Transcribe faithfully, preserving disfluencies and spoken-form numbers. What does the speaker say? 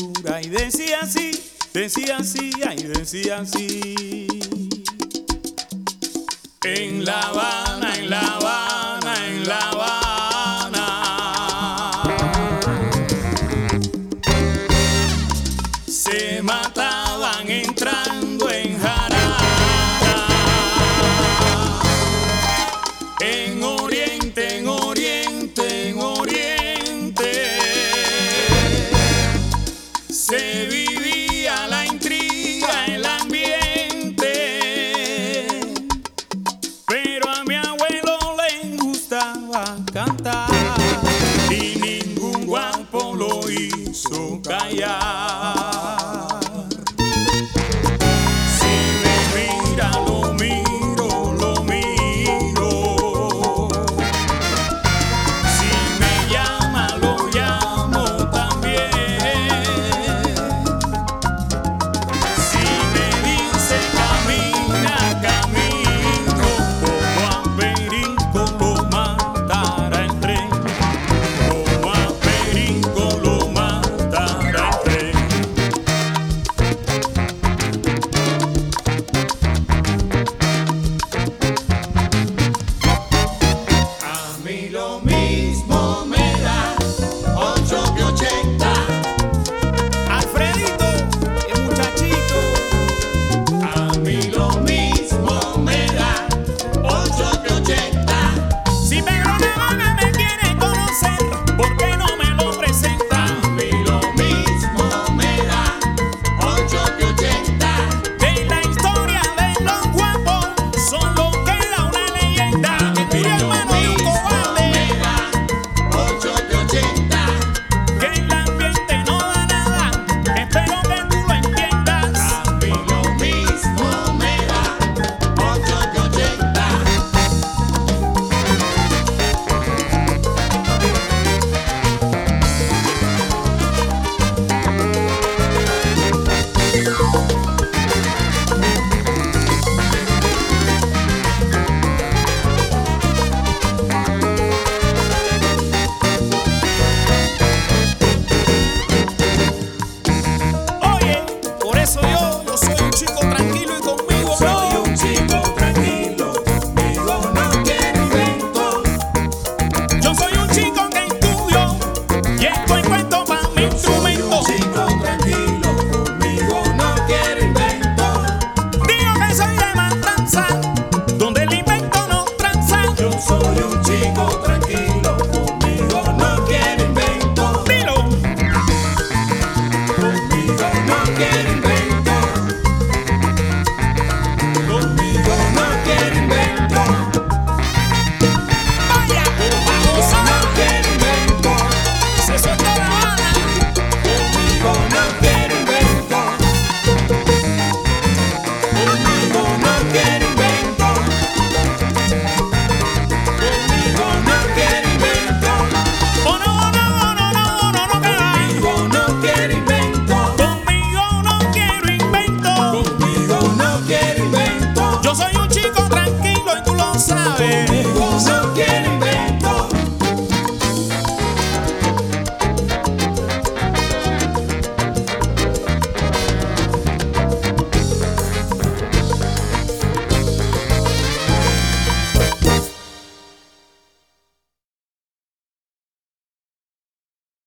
cintura y decía así, decía así, ay, decía así. En La Habana, en La Habana, en La Habana, se mataban entrando en jarana. En Oriente, en Oriente, en Oriente, se vivía la intriga, el ambiente, pero a mi abuelo le gustaba cantar y ningún guapo lo hizo callar. Si me mira, lo miro, lo miro. Si me llama, lo llamo también. Si me dice camina, camino, como a Perico lo matará el tren, como a Perico lo matará el tren. A mí lo mismo me da ocho que ochenta. Alfredito, el muchachito. A mí lo mismo me da ocho que ochenta. Si Pedro Navaja me quiere conocer, ¿por qué no me lo presenta? A mí lo mismo me da ocho que ochenta. De la historia de los guapos solo queda una leyenda, que tu hermano de un cobarde, Me da ocho que ochenta. que el ambiente no da nada. Espero que tú lo entiendas. A mí lo mismo me da ocho que ochenta. Oye, por eso yo, yo soy un chico tranquilo y conmigo Soy no. un chico tranquilo, conmigo no quiero invento. Yo soy un chico que estudio y estoy cuento para mi Soy un instrumento. chico tranquilo, conmigo no quiero invento. Digo que soy de Matanza, donde el invento no tranza. Yo soy un chico tranquilo, conmigo no quiero invento. Dilo. Conmigo no quiero invento.